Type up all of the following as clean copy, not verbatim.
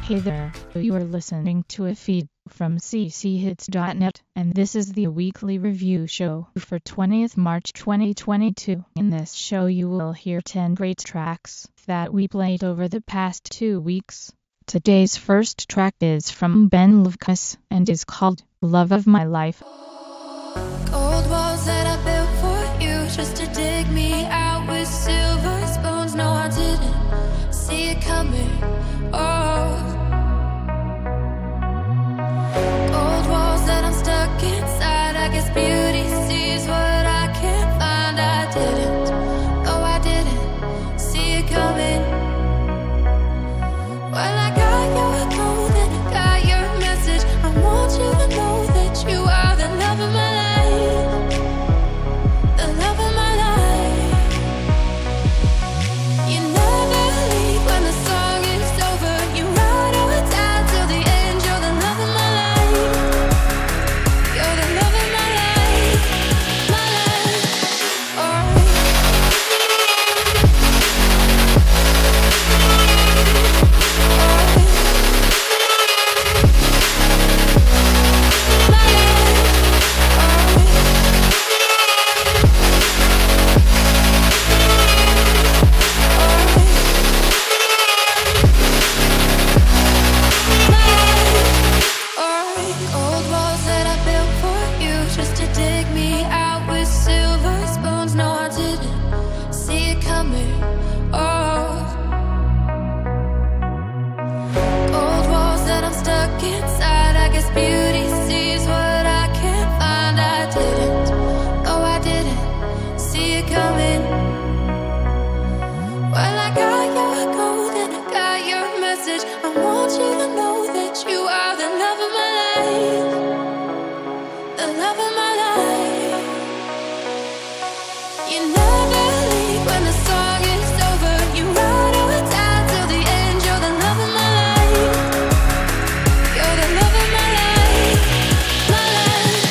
Hey there, you are listening to a feed from cchits.net, and this is the weekly review show for 20th March 2022. In this show you will hear 10 great tracks that we played over the past 2 weeks. Today's first track is from Ben Lucas and is called Love of My Life. Gold walls that I built for you just to dig me out with silver spoons. No, I didn't see it coming. Oh, gold walls that I'm stuck inside. I guess beauty sees what I can't find. I didn't, oh, I didn't see it coming. Well, I got your code and I got your message. I want you to know that you are the love of my life, the love of my life. You never leave when the song is over. You ride or die till the end. You're the love of my life. You're the love of my life, my life. Old walls that I built for you just to dig me out with silver spoons. No, I didn't see it coming. Oh, old walls that I'm stuck inside. I guess beauty sees what I can't find. I didn't, oh, I didn't see it coming. Well, I got your code and I got your message. I want you to know that you are the love of my life, the love of my life. You never leave when the song is over. You ride or die till the end. You're the love of my life. You're the love of my life, my life.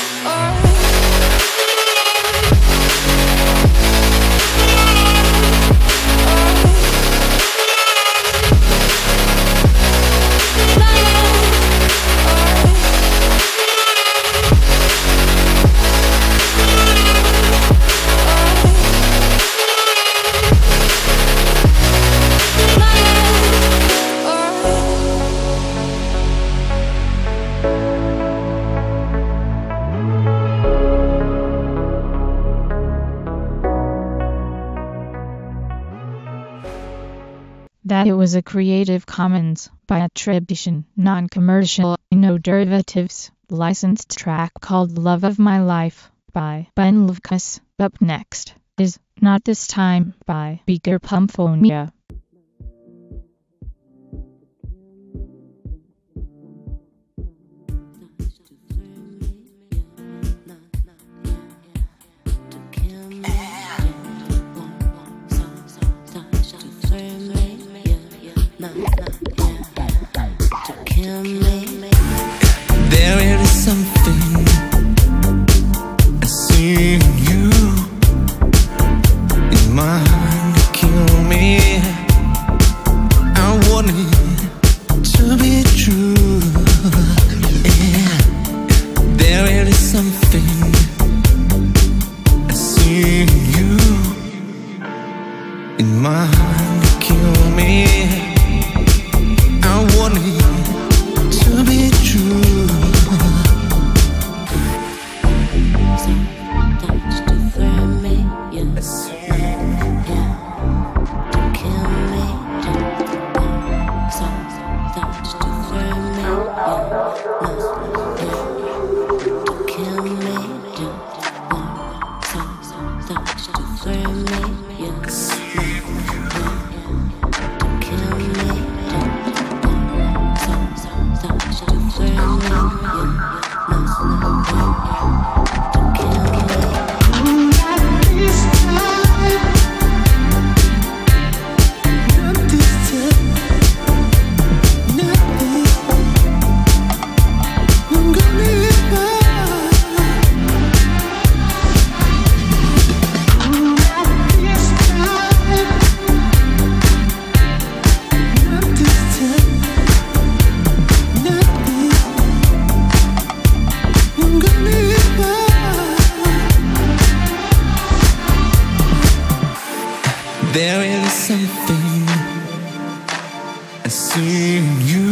That it was a Creative Commons by attribution, non-commercial, no derivatives, licensed track called Love of My Life by Ben Lucas. Up next is Not This Time by Beaker Pumphonia. There is something I see in you, in my heart to kill me. I want it to be true. Yeah. There is something I see in you, in my heart to kill me. I want it to be true. Touch to thrill me, yeah. To kill me, touch to thrill me, yeah. To kill me, touch to thrill me, yeah. To kill me, touch to thrill me, yeah. This time There is something I see in you.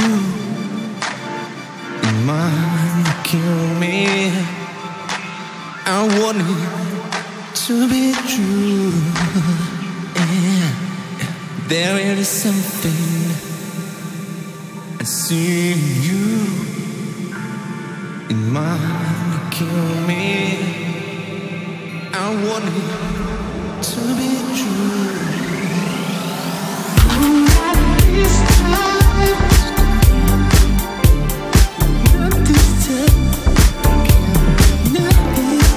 It might kill me. I want it to be true. Yeah. There is something I see in you. It might kill me. I want it to be true. This time, not this time, not this.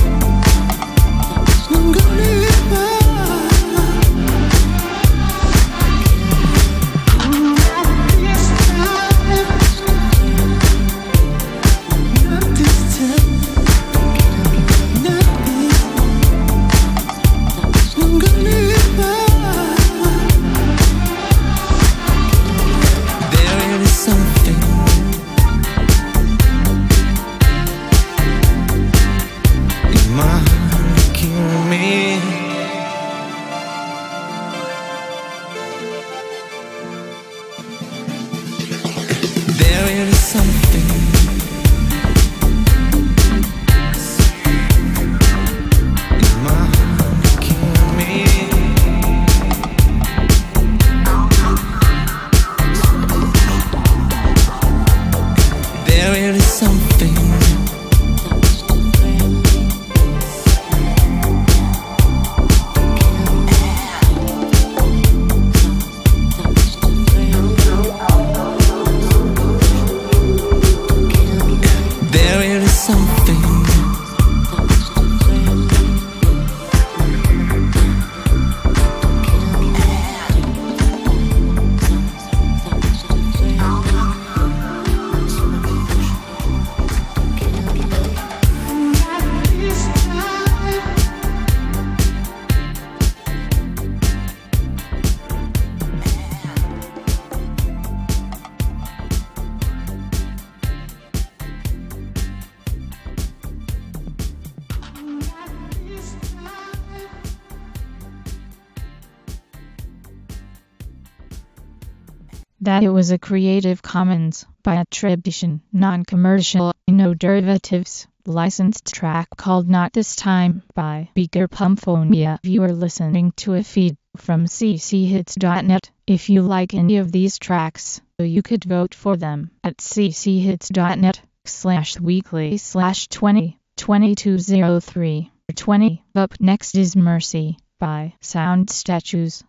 I'm gonna live by. This time, not this time, not this. I'm gonna live by. Something it might kill me. There is something it might kill me. There is something there is something That it was a Creative Commons by attribution, non-commercial, no derivatives, licensed track called Not This Time by Beaker Pumphonia. You are listening to a feed from cchits.net. If you like any of these tracks, you could vote for them at cchits.net/weekly/202203. Up next is Mercy by Sound Statues.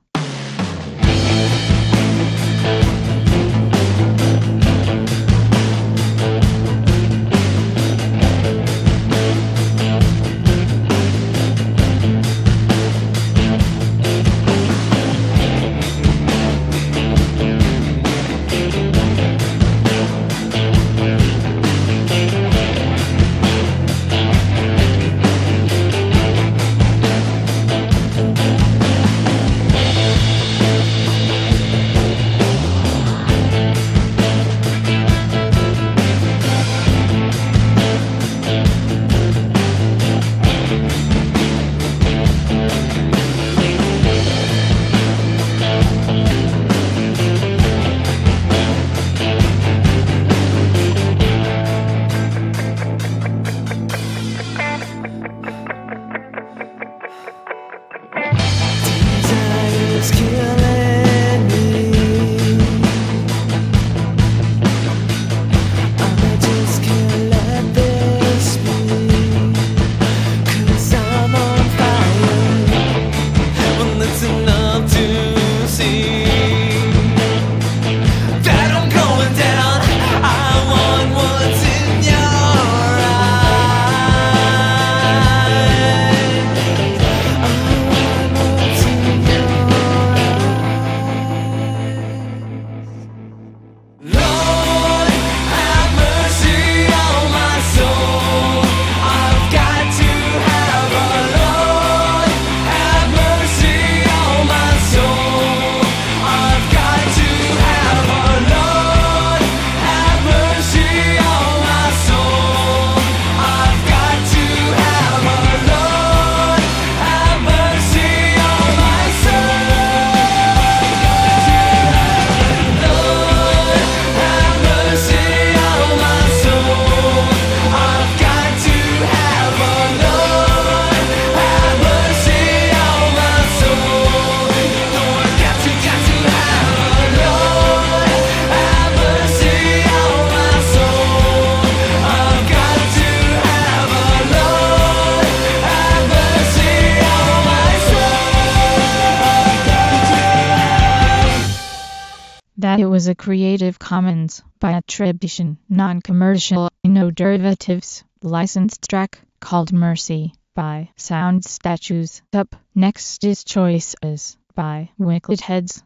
It was a Creative Commons by attribution, non-commercial, no derivatives, licensed track called Mercy by Sound Statues. Up next is Choices by Wicked Heads.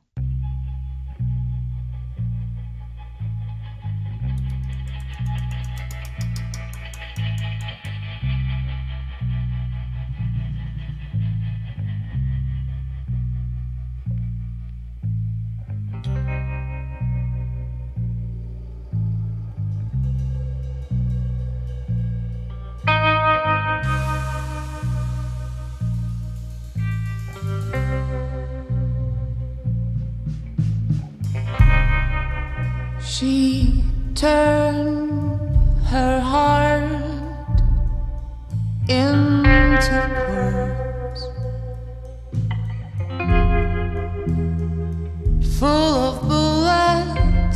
She turned her heart into words full of bullets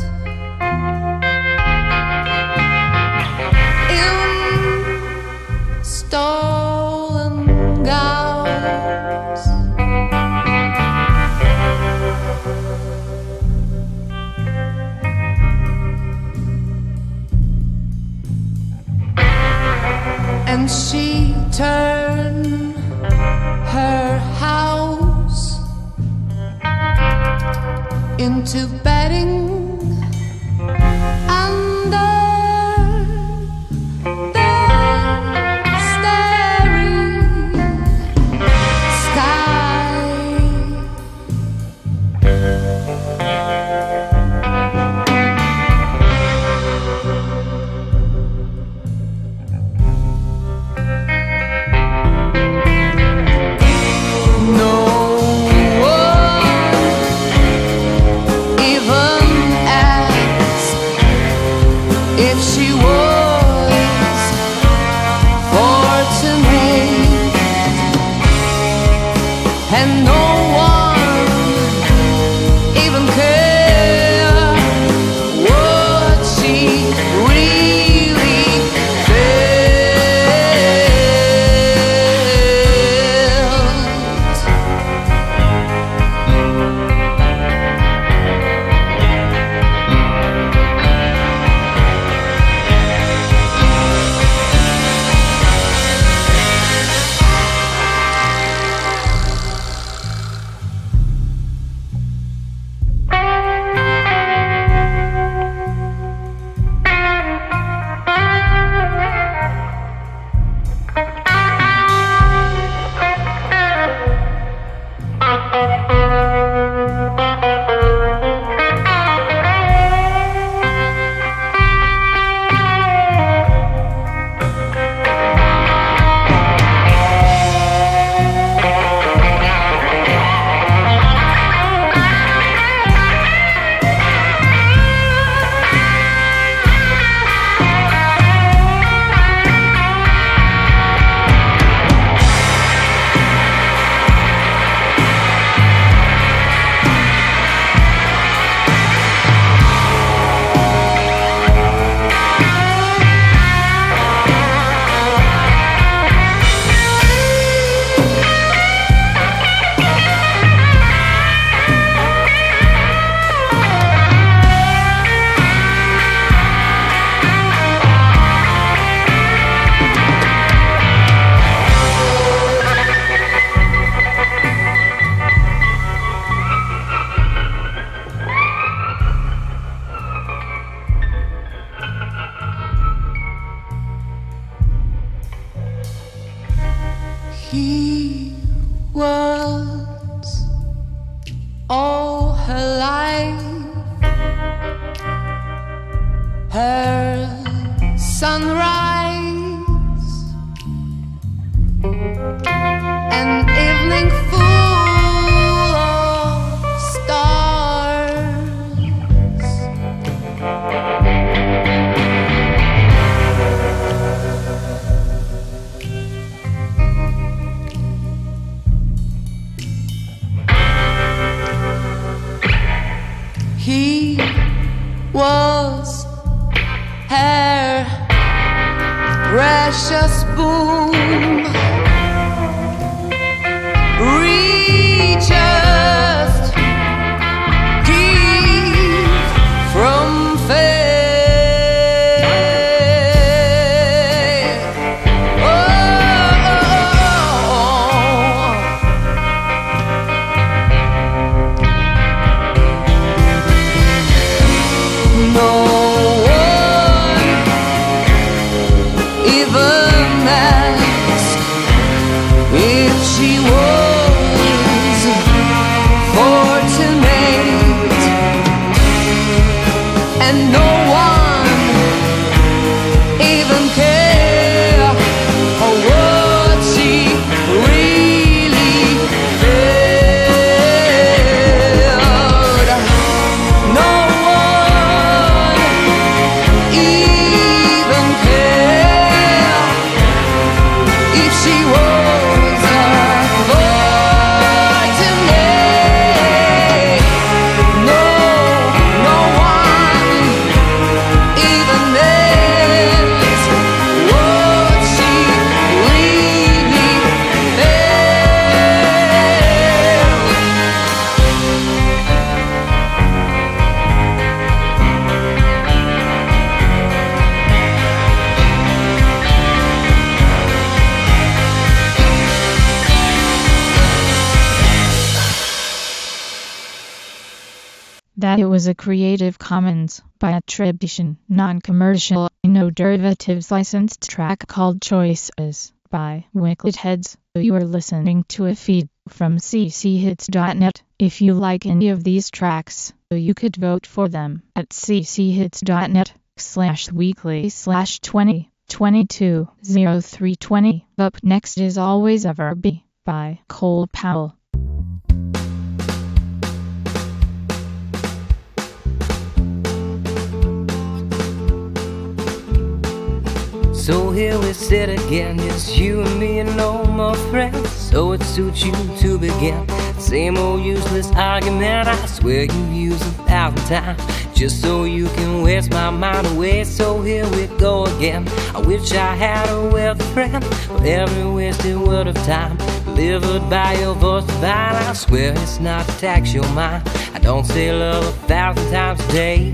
in stolen gowns. And she turned her house into bedding under the starry sky. And no one even cared what she really felt. He was all her life, her sunrise, an evening full of stars. He was her precious boon, richest gift that it was a Creative Commons by attribution, non-commercial, no derivatives licensed track called Choices by Wicked Heads. You are listening to a feed from cchits.net. If you like any of these tracks, you could vote for them at cchits.net/weekly/2022-0320. Up next is Always Ever Be by Cole Powell. So here we sit again, just you and me and no more friends. So it suits you to begin. Same old useless argument I swear you've used 1,000 times, just so you can waste my mind away. So here we go again. I wish I had a wealthy friend for every wasted word of time delivered by your voice divine. I swear it's not to tax your mind. I don't say love 1,000 times a day.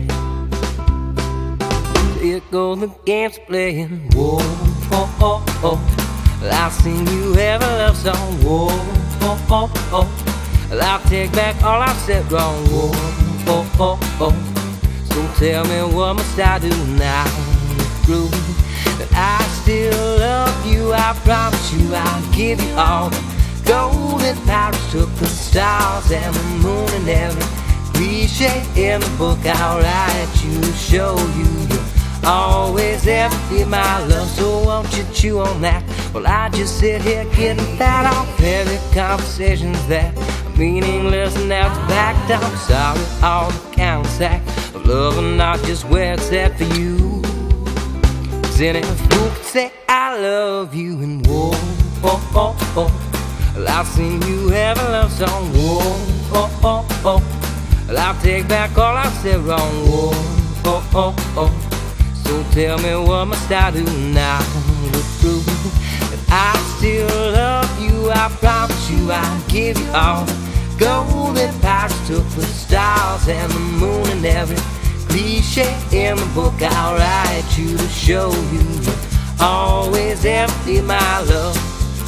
Here go the games playing. Whoa, oh, oh, oh. I've seen you ever love song. Whoa, oh, oh, oh. I'll take back all I've said wrong. Whoa, oh, oh, oh. So tell me what must I do now to prove that I still love you? I promise you I'll give you all the gold that Paris took, the stars and the moon and every cliche in the book I'll write you to show you you're always ever be my love. So won't you chew on that while I just sit here getting fat off every conversations that are meaningless and now it's backed up. Sorry, all the countersack of love and not just where it's at for you. Cause any fool could say I love you. And whoa, oh, oh, oh. Well, I've seen you have a love song. Whoa, oh, oh, oh. Well, I'll take back all I said wrong. Whoa, oh, oh, oh. So tell me what must I do now to prove that I still love you? I promise you I'll give you all the gold that Paris took, the stars and the moon and every cliche in the book I'll write you to show you you'll always ever be my love.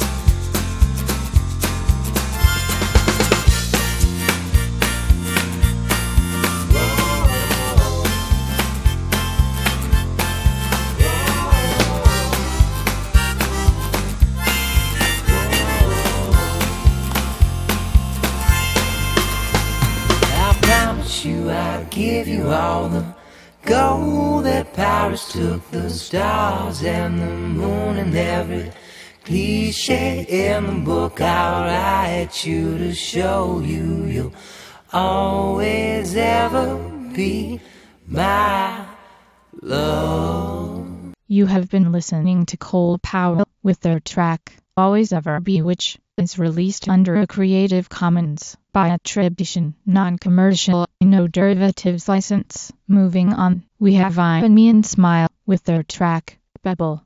I'll give you all the gold that Paris took, the stars and the moon and every cliche in the book I'll write you to show you you'll always ever be my love. You have been listening to Cole Powell with their track Always Ever Be, which is released under a Creative Commons by attribution, non-commercial, no derivatives license. Moving on, we have Ivan Me and Smile with their track Bubble.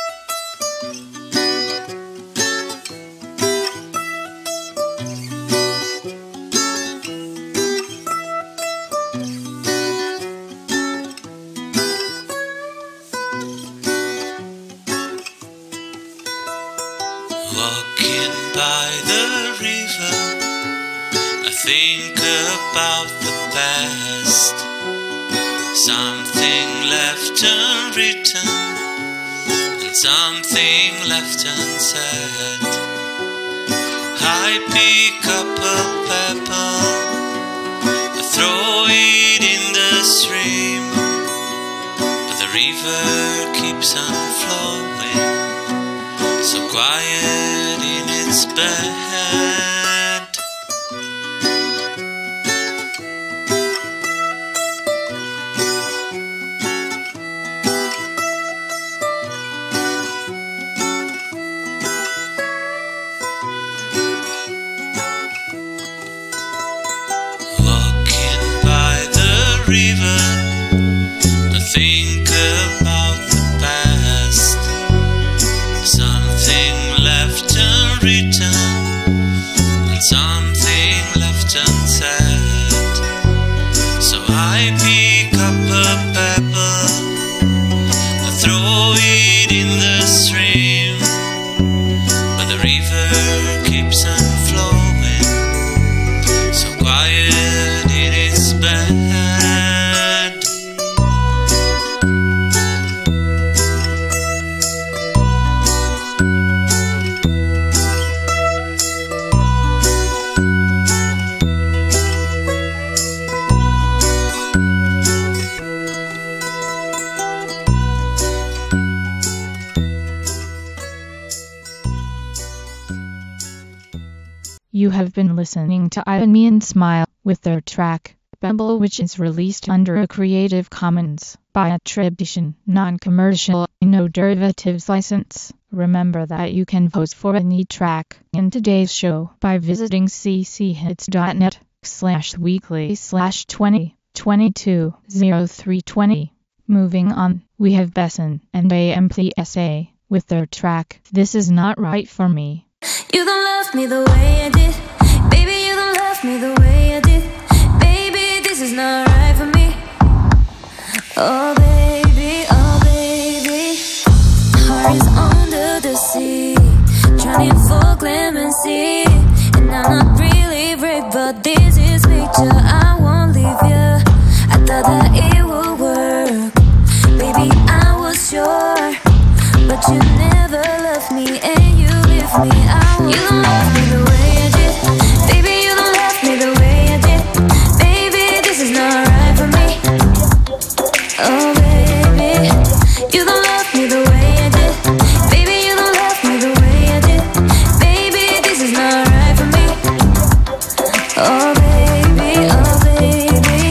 Walking by the river, I think about the past. Something left unwritten and something left unsaid. I pick up a pebble, I throw it in the stream, but the river keeps on flowing, so quiet in its bed. Walking by the river, I think about the past. Something left unwritten and something left unsaid. So I pick up a pebble, I throw it in the stream, but the river keeps on flowing, so quiet in its bed. You have been listening to I Me and Smile with their track, Bumble, which is released under a Creative Commons by attribution, non-commercial, no derivatives license. Remember that you can vote for any track in today's show by visiting cchits.net/weekly/2022-0320. Moving on, we have Besson and AMPSA with their track, This Is Not Right For Me. You don't love me the way I did. Baby, you don't love me the way I did. Baby, this is not right for me. Oh baby, heart is under the sea, trying for clemency. And I'm not really brave, but this is nature, I won't leave you. I thought that it would work, baby, I was sure. But you never loved me and you leave me. You don't love me the way I did. Baby, you don't love me the way I did. Baby, this is not right for me. Oh baby, you don't love me the way I did. Baby, you don't love me the way I did. Baby, this is not right for me. Oh baby, oh baby.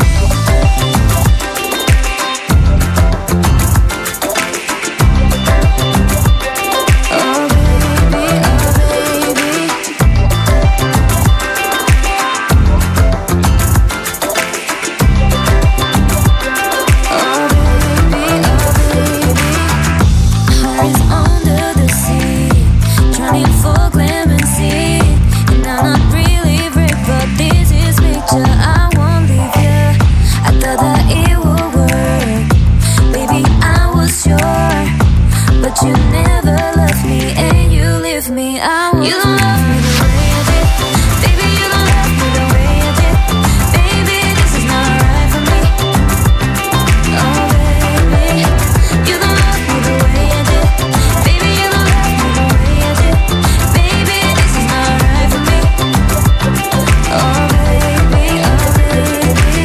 You never loved me and you leave me. You don't love me the way I did. Baby, you don't love me the way I did. Baby, this is not right for me. Oh baby, you don't love me the way I did. Baby, you don't love me the way I did. Baby, this is not right for me. Oh baby, oh baby.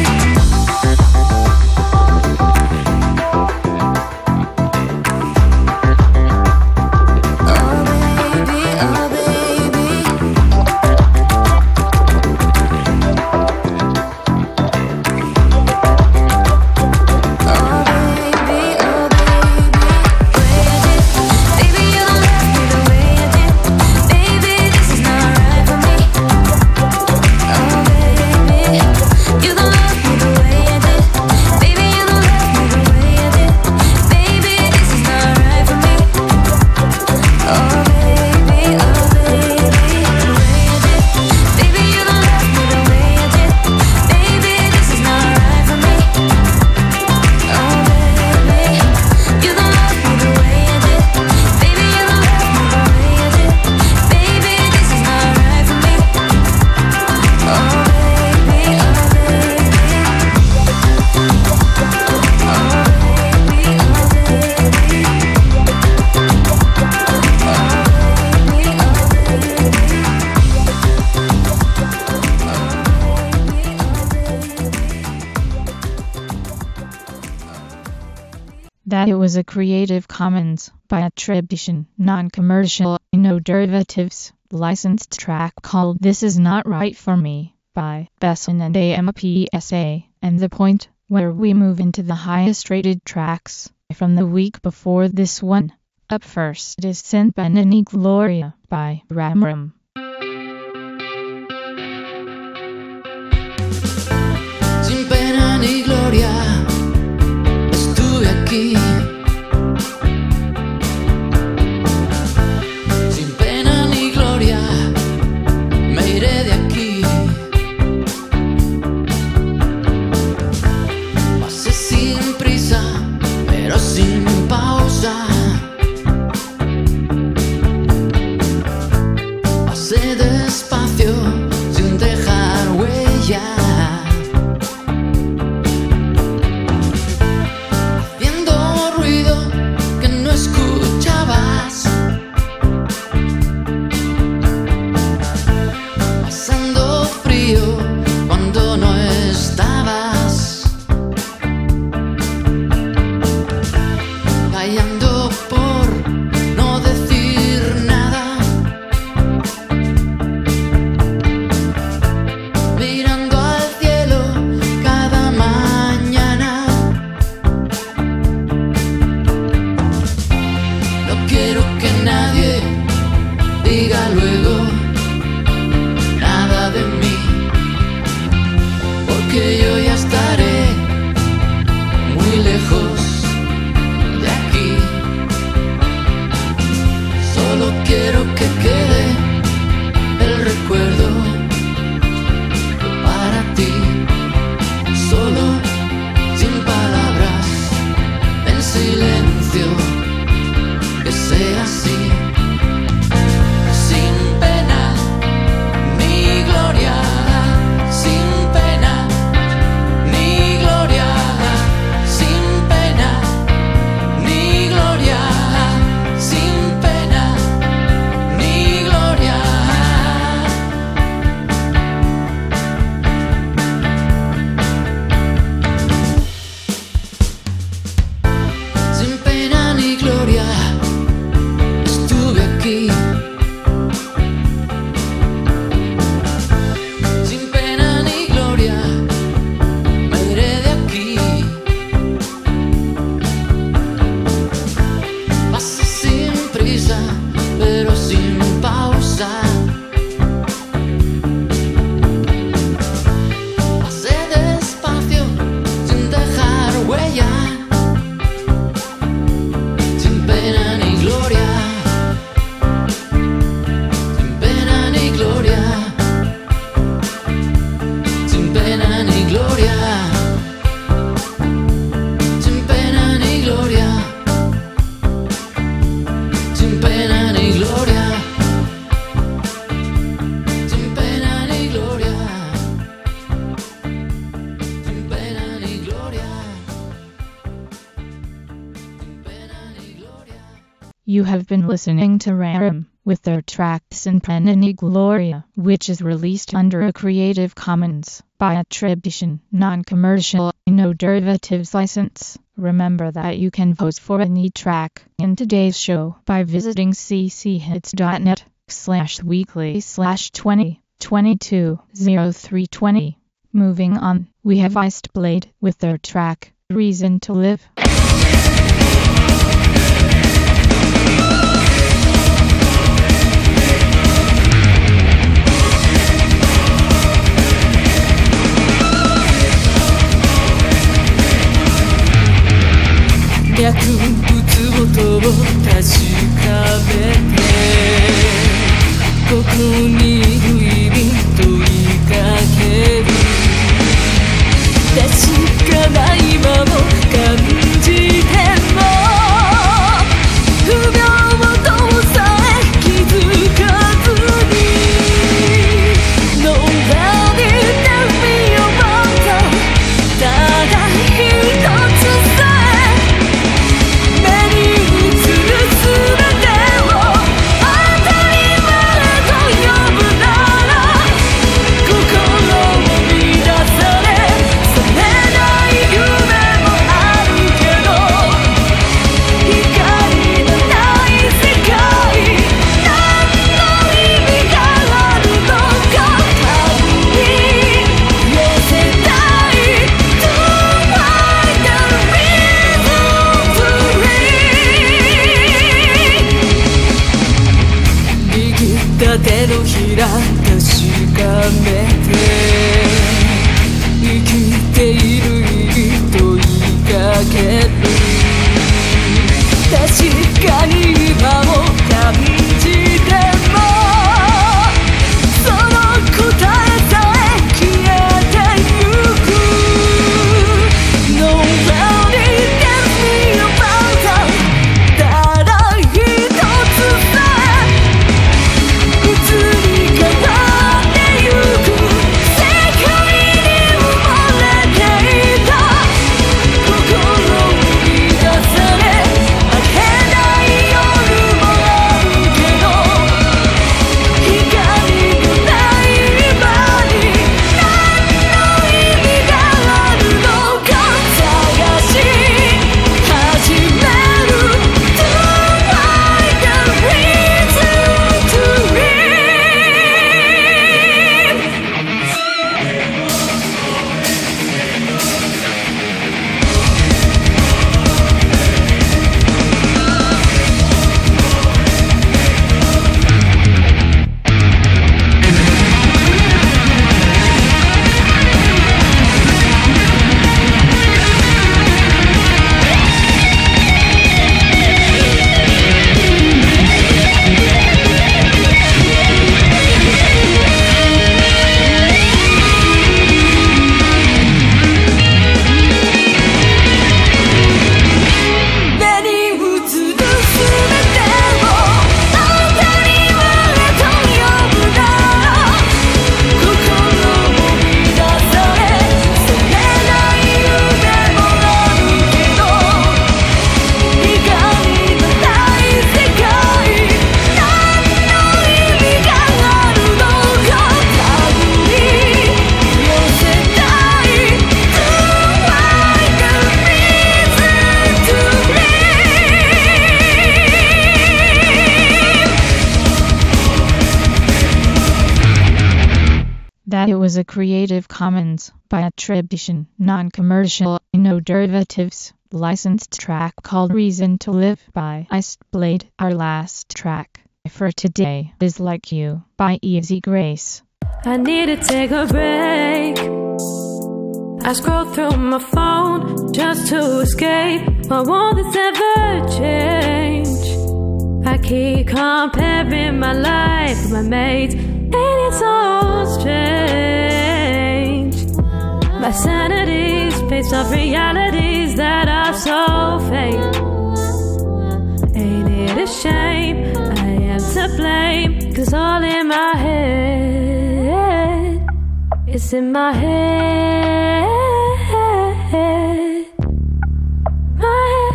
That it was a Creative Commons by attribution, non-commercial, no derivatives, licensed track called This Is Not Right For Me by Besson and AMPSA, and the point where we move into the highest rated tracks from the week before this one. Up first is Sin Pena ni Gloria by Ramram. Sin pena ni gloria estuve aquí. Sin pena ni gloria me iré de aquí. Pasé sin prisa, pero sin pausa. Pasé despacio sin dejar huella. Por no decir nada. recuerdo para ti, solo sin palabras, en silencio, que sea así, sin pena ni gloria, sin pena ni gloria, sin pena ni gloria, sin pena ni gloria. Sin pena ni gloria, estuve aquí. Sin pena ni gloria, me iré de aquí. Pasé sin prisa, pero sin pausa. Pasé despacio, sin dejar huella. Sin pena ni gloria, sin pena ni gloria, sin pena ni gloria, sin pena ni gloria, sin pena ni gloria, sin pena ni gloria, sin pena ni gloria, sin pena ni gloria. You have been listening to Raram with their track Sin Pena ni Gloria, which is released under a Creative Commons by attribution, non-commercial, no derivatives license. Remember that you can vote for any track in today's show by visiting cchits.net/weekly/2022-0320. Moving on, we have Iced Blade with their track Reason to Live. 脈打つ音を確かめて、ここにいる意味問いかける。確かな今も感じても、不平等さえ気づかずに Nobody tells me about them。 ただ一つさ目に映るすべてを当たり前と呼ぶなら、心を乱され覚めない夢もあるけど、光のない世界、何の意味があるのか、神に寄せたい To find the reason to live。 握った手のひら確かめて、生きている意義問いかける。確かに今も感じても、その答えさえ消えてゆく。 Nobody tells me about them。 ただ一つさ移り変わってゆく世界に埋もれていた心を乱され明けない夜 that it was a Creative Commons by attribution, non-commercial, no derivatives, licensed track called Reason to Live by Iced-Blade. Our last track for today is Like You by Easy Grace. I need to take a break. I scroll through my phone just to escape, but won't this ever change? I keep comparing my life with my mates, and it's so strange. My sanity's based off realities that are so fake. Ain't it a shame? I am to blame, 'cause all in my head, it's in my head. My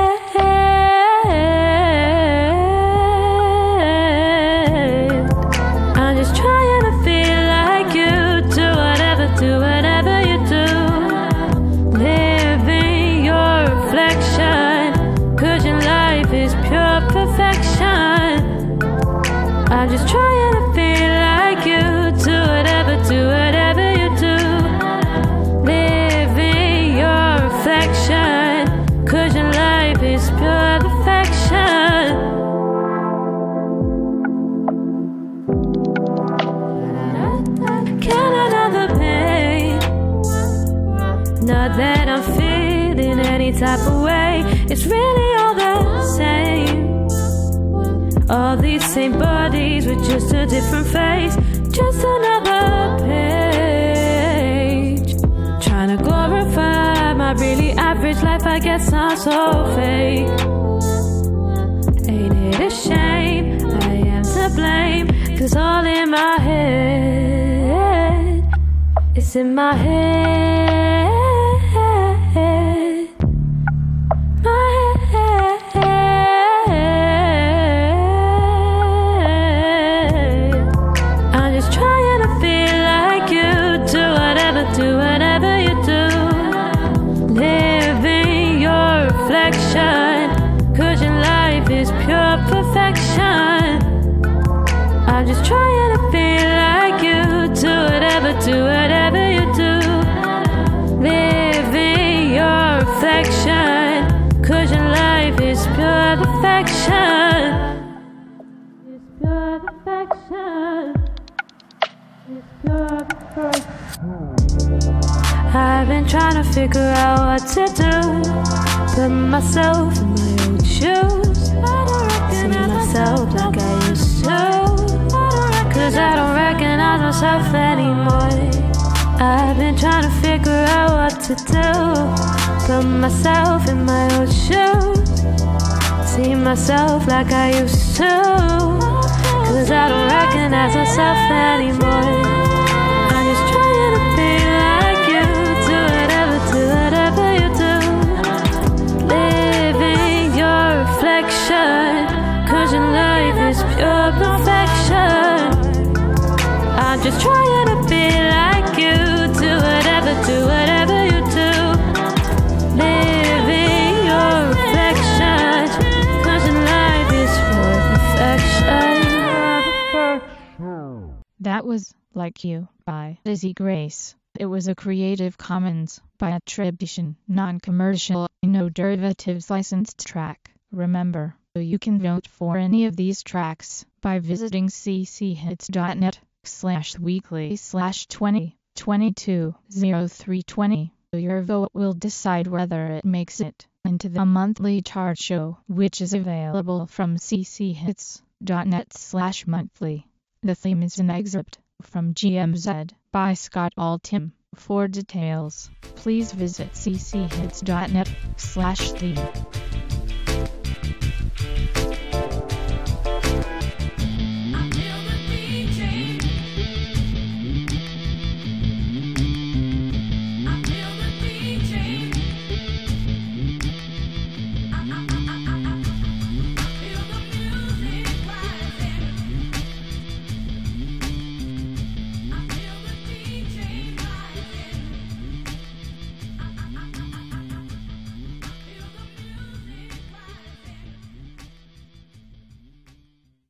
head. I'm just trying to feel like you. Do whatever you do. Live in your reflection, 'cause your life is pure perfection. I'm just trying to feel like you. Do whatever you do. Live in your reflection, 'cause your life is pure perfection. Can another pain? Not that I'm feeling any type of way. It's really all the same. All these same bodies with just a different face. Just another page. Trying to glorify my really average life. I guess I'm so fake. Ain't it a shame? I am to blame, 'cause all in my head, it's in my head. My head. I'm just trying to feel like you. Do whatever you do. Live in your reflection, 'cause your life is pure perfection. I'm just trying to feel like you. Do whatever you do. Live in your reflection, 'cause your life is pure perfection. It's pure perfection. It's pure perfection. I've been trying to figure out what to do. Put myself in my old shoes. See myself like I used to. 'Cause I don't recognize myself anymore. I've been trying to figure out what to do. Put myself in my old shoes. See myself like I used to. 'Cause I don't recognize myself anymore. I'm just trying to be like you. Do whatever you do. Live in your reflection, 'cause your life is pure perfection. I'm just trying to be like you. Do whatever you do. Live in your reflection, 'cause your life is pure perfection. That was Like You by Izzy Grace. It was a Creative Commons by attribution, non-commercial, no derivatives licensed track. Remember, you can vote for any of these tracks by visiting cchits.net/weekly/2022-0320. Your vote will decide whether it makes it into the monthly chart show, which is available from cchits.net/monthly. The theme is an excerpt from GMZ by Scott Altham. For details, please visit cchits.net/theme.